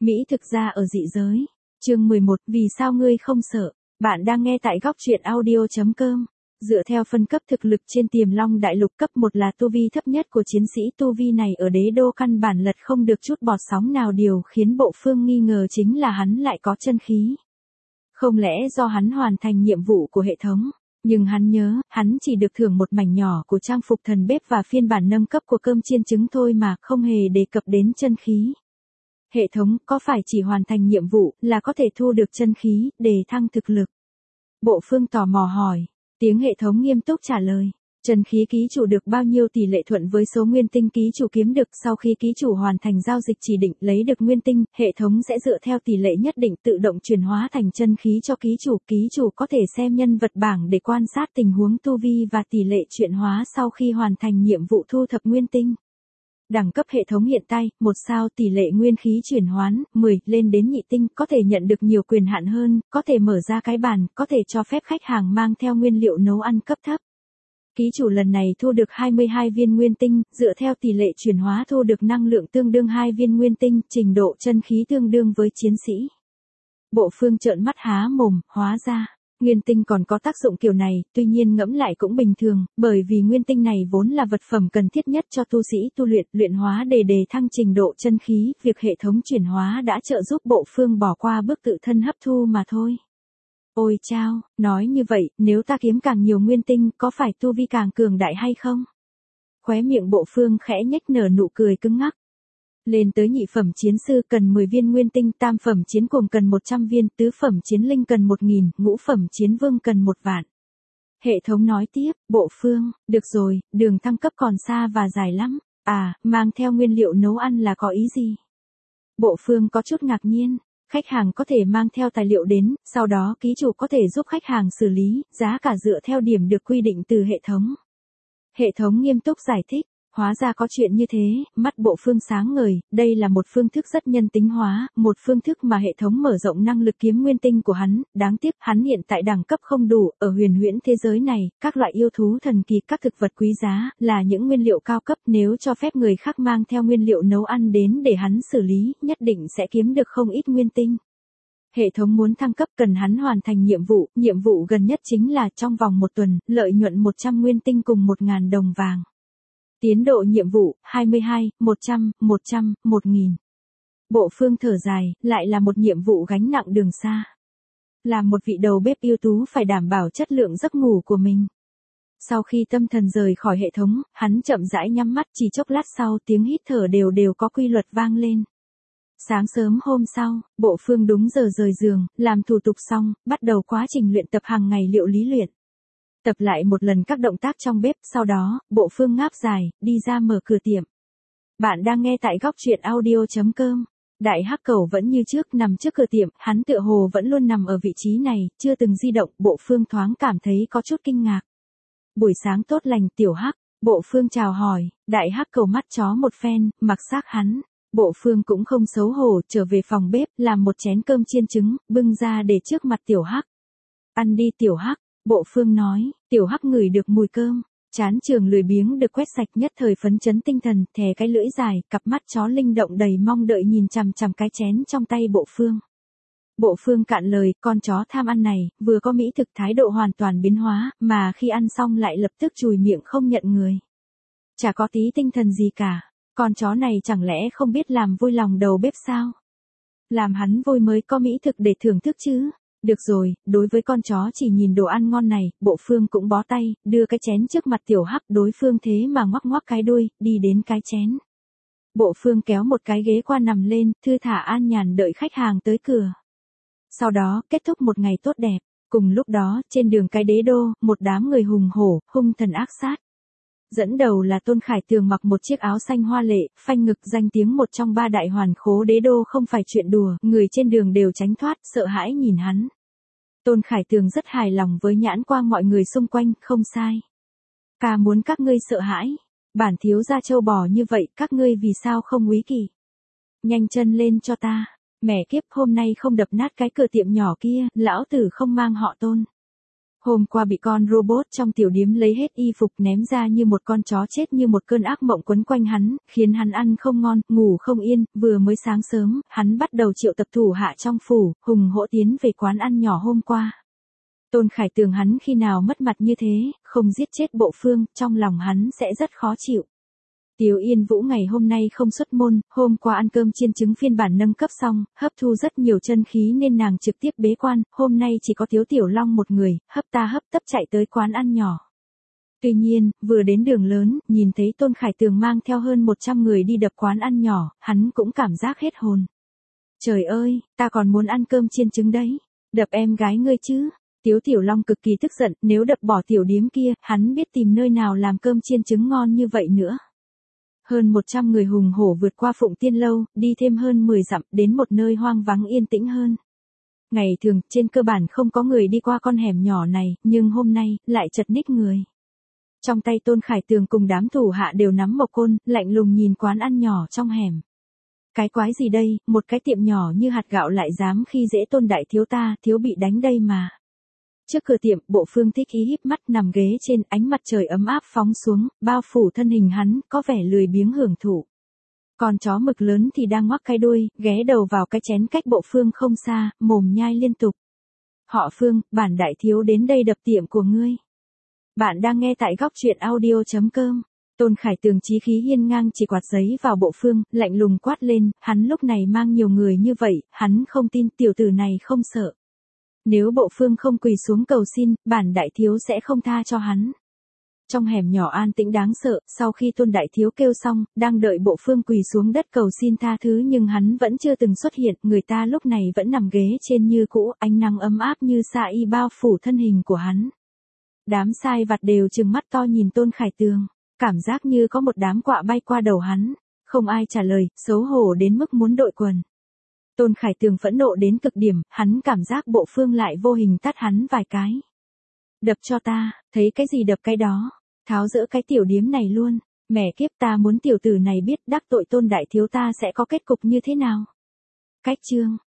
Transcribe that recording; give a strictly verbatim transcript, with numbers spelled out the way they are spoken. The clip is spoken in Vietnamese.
Mỹ thực ra ở dị giới. Chương mười một, vì sao ngươi không sợ? Bạn đang nghe tại góc truyện audio chấm com. Dựa theo phân cấp thực lực trên Tiềm Long Đại Lục, cấp một là tu vi thấp nhất của chiến sĩ, tu vi này ở đế đô căn bản lật không được chút bọt sóng nào, điều khiến Bộ Phương nghi ngờ chính là hắn lại có chân khí. Không lẽ do hắn hoàn thành nhiệm vụ của hệ thống? Nhưng hắn nhớ, hắn chỉ được thưởng một mảnh nhỏ của trang phục thần bếp và phiên bản nâng cấp của cơm chiên trứng thôi mà, không hề đề cập đến chân khí. Hệ thống, có phải chỉ hoàn thành nhiệm vụ là có thể thu được chân khí, để thăng thực lực? Bộ Phương tò mò hỏi. Tiếng hệ thống nghiêm túc trả lời. Chân khí ký chủ được bao nhiêu tỷ lệ thuận với số nguyên tinh ký chủ kiếm được. Sau khi ký chủ hoàn thành giao dịch chỉ định lấy được nguyên tinh, hệ thống sẽ dựa theo tỷ lệ nhất định tự động chuyển hóa thành chân khí cho ký chủ. Ký chủ có thể xem nhân vật bảng để quan sát tình huống tu vi và tỷ lệ chuyển hóa sau khi hoàn thành nhiệm vụ thu thập nguyên tinh. Đẳng cấp hệ thống hiện tại, một sao, tỷ lệ nguyên khí chuyển hoán, mười, lên đến nhị tinh, có thể nhận được nhiều quyền hạn hơn, có thể mở ra cái bàn, có thể cho phép khách hàng mang theo nguyên liệu nấu ăn cấp thấp. Ký chủ lần này thu được hai mươi hai viên nguyên tinh, dựa theo tỷ lệ chuyển hóa thu được năng lượng tương đương hai viên nguyên tinh, trình độ chân khí tương đương với chiến sĩ. Bộ Phương trợn mắt há mồm, hóa ra nguyên tinh còn có tác dụng kiểu này, tuy nhiên ngẫm lại cũng bình thường, bởi vì nguyên tinh này vốn là vật phẩm cần thiết nhất cho tu sĩ tu luyện, luyện hóa để đề thăng trình độ chân khí, việc hệ thống chuyển hóa đã trợ giúp Bộ Phương bỏ qua bước tự thân hấp thu mà thôi. Ôi chao, nói như vậy, nếu ta kiếm càng nhiều nguyên tinh, có phải tu vi càng cường đại hay không? Khóe miệng Bộ Phương khẽ nhếch nở nụ cười cứng ngắc. Lên tới nhị phẩm chiến sư cần mười viên nguyên tinh, tam phẩm chiến cuồng cần một trăm viên, tứ phẩm chiến linh cần một nghìn, ngũ phẩm chiến vương cần một vạn. Hệ thống nói tiếp, Bộ Phương, được rồi, đường thăng cấp còn xa và dài lắm. À, mang theo nguyên liệu nấu ăn là có ý gì? Bộ Phương có chút ngạc nhiên. Khách hàng có thể mang theo tài liệu đến, sau đó ký chủ có thể giúp khách hàng xử lý, giá cả dựa theo điểm được quy định từ hệ thống. Hệ thống nghiêm túc giải thích. Hóa ra có chuyện như thế, mắt Bộ Phương sáng ngời, đây là một phương thức rất nhân tính hóa, một phương thức mà hệ thống mở rộng năng lực kiếm nguyên tinh của hắn, đáng tiếc hắn hiện tại đẳng cấp không đủ, ở huyền huyễn thế giới này, các loại yêu thú thần kỳ, các thực vật quý giá, là những nguyên liệu cao cấp, nếu cho phép người khác mang theo nguyên liệu nấu ăn đến để hắn xử lý, nhất định sẽ kiếm được không ít nguyên tinh. Hệ thống muốn thăng cấp cần hắn hoàn thành nhiệm vụ, nhiệm vụ gần nhất chính là trong vòng một tuần, lợi nhuận một trăm nguyên tinh cùng một nghìn đồng vàng. Tiến độ nhiệm vụ, hai mươi hai, một trăm, một trăm, một nghìn. Bộ Phương thở dài, lại là một nhiệm vụ gánh nặng đường xa. Làm một vị đầu bếp ưu tú phải đảm bảo chất lượng giấc ngủ của mình. Sau khi tâm thần rời khỏi hệ thống, hắn chậm rãi nhắm mắt, chỉ chốc lát sau tiếng hít thở đều đều có quy luật vang lên. Sáng sớm hôm sau, Bộ Phương đúng giờ rời giường, làm thủ tục xong, bắt đầu quá trình luyện tập hàng ngày liệu lý luyện. Tập lại một lần các động tác trong bếp, sau đó, Bộ Phương ngáp dài, đi ra mở cửa tiệm. Bạn đang nghe tại góc truyện audio chấm com. Đại Hắc Cẩu vẫn như trước nằm trước cửa tiệm, hắn tựa hồ vẫn luôn nằm ở vị trí này, chưa từng di động. Bộ Phương thoáng cảm thấy có chút kinh ngạc. Buổi sáng tốt lành Tiểu Hắc, Bộ Phương chào hỏi. Đại Hắc Cẩu mắt chó một phen, mặc xác hắn. Bộ Phương cũng không xấu hổ, trở về phòng bếp, làm một chén cơm chiên trứng, bưng ra để trước mặt Tiểu Hắc. Ăn đi Tiểu Hắc. Bộ Phương nói. Tiểu Hắc ngửi được mùi cơm, chán trường lười biếng được quét sạch, nhất thời phấn chấn tinh thần, thè cái lưỡi dài, cặp mắt chó linh động đầy mong đợi nhìn chằm chằm cái chén trong tay Bộ Phương. Bộ Phương cạn lời, con chó tham ăn này, vừa có mỹ thực thái độ hoàn toàn biến hóa, mà khi ăn xong lại lập tức chùi miệng không nhận người. Chả có tí tinh thần gì cả, con chó này chẳng lẽ không biết làm vui lòng đầu bếp sao? Làm hắn vui mới có mỹ thực để thưởng thức chứ. Được rồi, đối với con chó chỉ nhìn đồ ăn ngon này, Bộ Phương cũng bó tay, đưa cái chén trước mặt Tiểu Hắc, đối phương thế mà ngoắc ngoắc cái đuôi, đi đến cái chén. Bộ Phương kéo một cái ghế qua nằm lên, thư thả an nhàn đợi khách hàng tới cửa. Sau đó, kết thúc một ngày tốt đẹp. Cùng lúc đó, trên đường cái đế đô, một đám người hùng hổ, hung thần ác sát. Dẫn đầu là Tôn Khải Tường mặc một chiếc áo xanh hoa lệ, phanh ngực, danh tiếng một trong ba đại hoàn khố đế đô không phải chuyện đùa, người trên đường đều tránh thoát, sợ hãi nhìn hắn. Tôn Khải Tường rất hài lòng với nhãn quang mọi người xung quanh, không sai. Ca muốn các ngươi sợ hãi, bản thiếu gia trâu bò như vậy, các ngươi vì sao không úy kỷ? Nhanh chân lên cho ta, mẹ kiếp hôm nay không đập nát cái cửa tiệm nhỏ kia, lão tử không mang họ Tôn. Hôm qua bị con robot trong tiểu điếm lấy hết y phục ném ra như một con chó chết, như một cơn ác mộng quấn quanh hắn, khiến hắn ăn không ngon, ngủ không yên. Vừa mới sáng sớm, hắn bắt đầu triệu tập thủ hạ trong phủ, hùng hổ tiến về quán ăn nhỏ hôm qua. Tôn Khải Tường hắn khi nào mất mặt như thế, không giết chết Bộ Phương, trong lòng hắn sẽ rất khó chịu. Tiếu Yên Vũ ngày hôm nay không xuất môn, hôm qua ăn cơm chiên trứng phiên bản nâng cấp xong, hấp thu rất nhiều chân khí nên nàng trực tiếp bế quan, hôm nay chỉ có Tiếu Tiểu Long một người, hấp ta hấp tấp chạy tới quán ăn nhỏ. Tuy nhiên, vừa đến đường lớn, nhìn thấy Tôn Khải Tường mang theo hơn một trăm người đi đập quán ăn nhỏ, hắn cũng cảm giác hết hồn. Trời ơi, ta còn muốn ăn cơm chiên trứng đấy, đập em gái ngươi chứ. Tiếu Tiểu Long cực kỳ tức giận, nếu đập bỏ tiểu điếm kia, hắn biết tìm nơi nào làm cơm chiên trứng ngon như vậy nữa. Hơn một trăm người hùng hổ vượt qua Phụng Tiên Lâu, đi thêm hơn mười dặm, đến một nơi hoang vắng yên tĩnh hơn. Ngày thường, trên cơ bản không có người đi qua con hẻm nhỏ này, nhưng hôm nay, lại chật ních người. Trong tay Tôn Khải Tường cùng đám thủ hạ đều nắm mộc côn, lạnh lùng nhìn quán ăn nhỏ trong hẻm. Cái quái gì đây, một cái tiệm nhỏ như hạt gạo lại dám khi dễ Tôn đại thiếu ta, thiếu bị đánh đây mà. Trước cửa tiệm, Bộ Phương thích ý híp mắt nằm ghế trên, ánh mặt trời ấm áp phóng xuống, bao phủ thân hình hắn, có vẻ lười biếng hưởng thụ. Con chó mực lớn thì đang ngoắc cái đuôi, ghé đầu vào cái chén cách Bộ Phương không xa, mồm nhai liên tục. Họ Phương, bản đại thiếu đến đây đập tiệm của ngươi. Bạn đang nghe tại góc truyện audio chấm com. Tôn Khải Tường chí khí hiên ngang chỉ quạt giấy vào Bộ Phương, lạnh lùng quát lên, hắn lúc này mang nhiều người như vậy, hắn không tin tiểu tử này không sợ. Nếu Bộ Phương không quỳ xuống cầu xin, bản đại thiếu sẽ không tha cho hắn. Trong hẻm nhỏ an tĩnh đáng sợ, sau khi Tôn đại thiếu kêu xong, đang đợi Bộ Phương quỳ xuống đất cầu xin tha thứ nhưng hắn vẫn chưa từng xuất hiện, người ta lúc này vẫn nằm ghế trên như cũ, ánh nắng ấm áp như sa y bao phủ thân hình của hắn. Đám sai vặt đều trừng mắt to nhìn Tôn Khải Tường, cảm giác như có một đám quạ bay qua đầu hắn, không ai trả lời, xấu hổ đến mức muốn đội quần. Tôn Khải Tường phẫn nộ đến cực điểm, hắn cảm giác Bộ Phương lại vô hình tát hắn vài cái. Đập cho ta, thấy cái gì đập cái đó, tháo dỡ cái tiểu điếm này luôn, mẹ kiếp ta muốn tiểu tử này biết đắc tội Tôn đại thiếu ta sẽ có kết cục như thế nào. Cách chương